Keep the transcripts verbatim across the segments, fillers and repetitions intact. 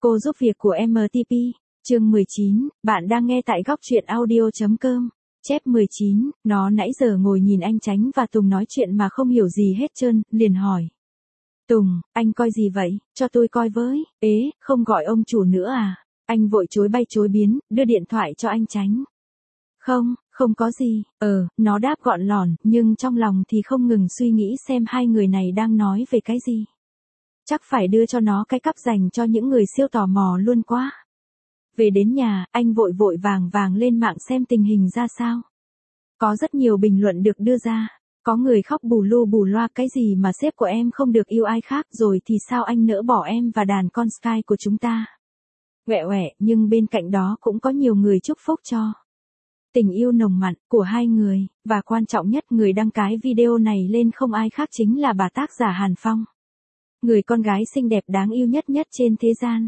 Cô giúp việc của em tê pê, chương mười chín, bạn đang nghe tại góc truyện audio chấm com. Chép mười chín, nó nãy giờ ngồi nhìn anh Chánh và Tùng nói chuyện mà không hiểu gì hết trơn, liền hỏi. Tùng, anh coi gì vậy, cho tôi coi với, ế, không gọi ông chủ nữa à? Anh vội chối bay chối biến, đưa điện thoại cho anh Chánh. Không, không có gì, ờ, nó đáp gọn lỏn, nhưng trong lòng thì không ngừng suy nghĩ xem hai người này đang nói về cái gì. Chắc phải đưa cho nó cái cắp dành cho những người siêu tò mò luôn quá. Về đến nhà, anh vội vội vàng vàng lên mạng xem tình hình ra sao. Có rất nhiều bình luận được đưa ra. Có người khóc bù lu bù loa cái gì mà sếp của em không được yêu ai khác rồi thì sao anh nỡ bỏ em và đàn con Sky của chúng ta. Quẹ quẹ, nhưng bên cạnh đó cũng có nhiều người chúc phúc cho tình yêu nồng mặn của hai người, và quan trọng nhất người đăng cái video này lên không ai khác chính là bà tác giả Hàn Phong. Người con gái xinh đẹp đáng yêu nhất nhất trên thế gian.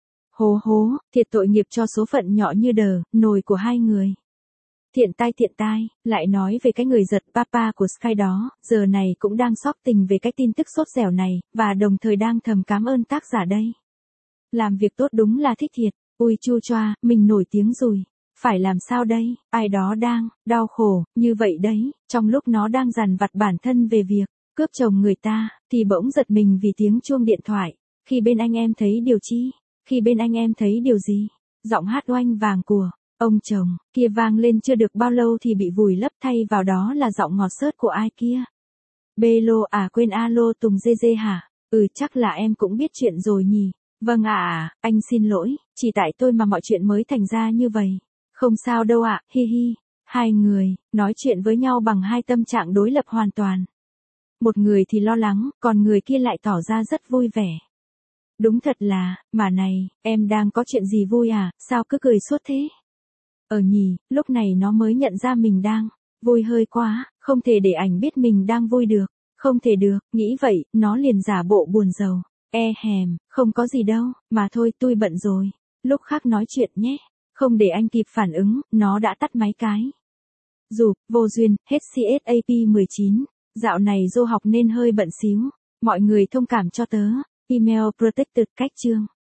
Hố hố, thiệt tội nghiệp cho số phận nhỏ như đờ, nồi của hai người. Thiện tai thiện tai, lại nói về cái người giật papa của Sky đó, giờ này cũng đang sốc tình về cái tin tức sốt dẻo này, và đồng thời đang thầm cảm ơn tác giả đây. Làm việc tốt đúng là thích thiệt, ui chu choa, mình nổi tiếng rồi. Phải làm sao đây, ai đó đang, đau khổ, như vậy đấy, trong lúc nó đang dằn vặt bản thân về việc cướp chồng người ta, thì bỗng giật mình vì tiếng chuông điện thoại. Khi bên anh em thấy điều chi? Khi bên anh em thấy điều gì? Giọng hát oanh vàng của ông chồng kia vang lên chưa được bao lâu thì bị vùi lấp thay vào đó là giọng ngọt xớt của ai kia. Bê lô à quên alo Tùng dê dê hả? Ừ chắc là em cũng biết chuyện rồi nhỉ. Vâng ạ, à, anh xin lỗi, chỉ tại tôi mà mọi chuyện mới thành ra như vậy. Không sao đâu ạ, hi hi. Hai người nói chuyện với nhau bằng hai tâm trạng đối lập hoàn toàn. Một người thì lo lắng, còn người kia lại tỏ ra rất vui vẻ. Đúng thật là, mà này, em đang có chuyện gì vui à, sao cứ cười suốt thế? Ờ nhỉ, lúc này nó mới nhận ra mình đang vui hơi quá, không thể để ảnh biết mình đang vui được. Không thể được, nghĩ vậy, nó liền giả bộ buồn rầu. E hèm, không có gì đâu, mà thôi tôi bận rồi. Lúc khác nói chuyện nhé. Không để anh kịp phản ứng, nó đã tắt máy cái. Dù, vô duyên, hết xê ét a pê mười chín. Dạo này du học nên hơi bận xíu. Mọi người thông cảm cho tớ. Email protected cách chương.